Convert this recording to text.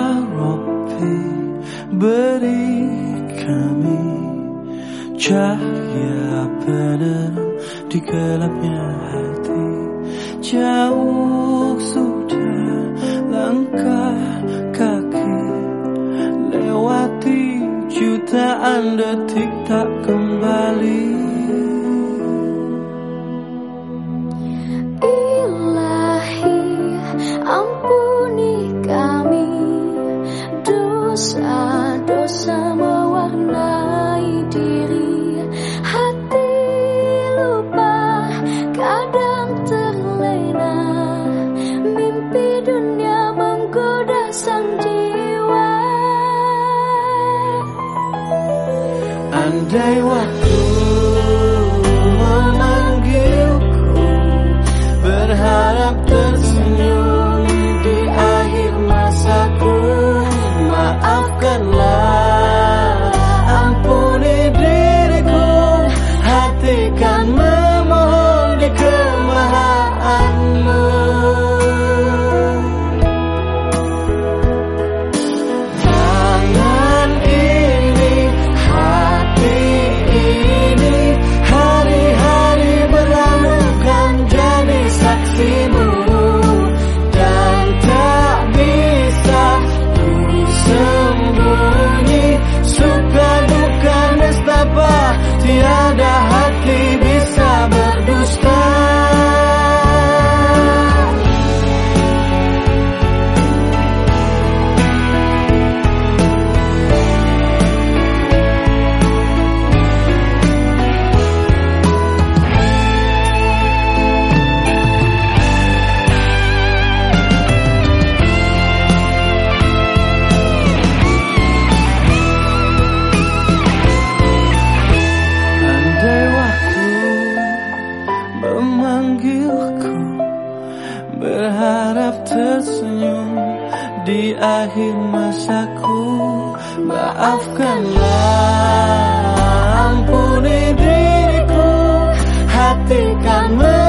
Rabbi, beri kami cahaya penerang di gelapnya hati. Jauh sudah langkah kaki, lewati jutaan detik tak kembali. Ilahi, ampuni kami, dosa-dosa mewarnai diri. Hati lupa, kadang terlena, mimpi dunia menggoda sang jiwa. Andai waktu memanggilku, berharap tersenyum di akhir masaku. Maafkanlah, ampuni diriku, hati kan memohon di kemahaanmu. Tangan ini, hati ini, hari-hari berlalu kan jadi saksimu. Dan tak bisa ku sembunyi, suka duka nestapa, tiada hati bisa berdusta. Memanggilku, berharap tersenyum di akhir masaku. Maafkanlah, ampuni diriku, hati kan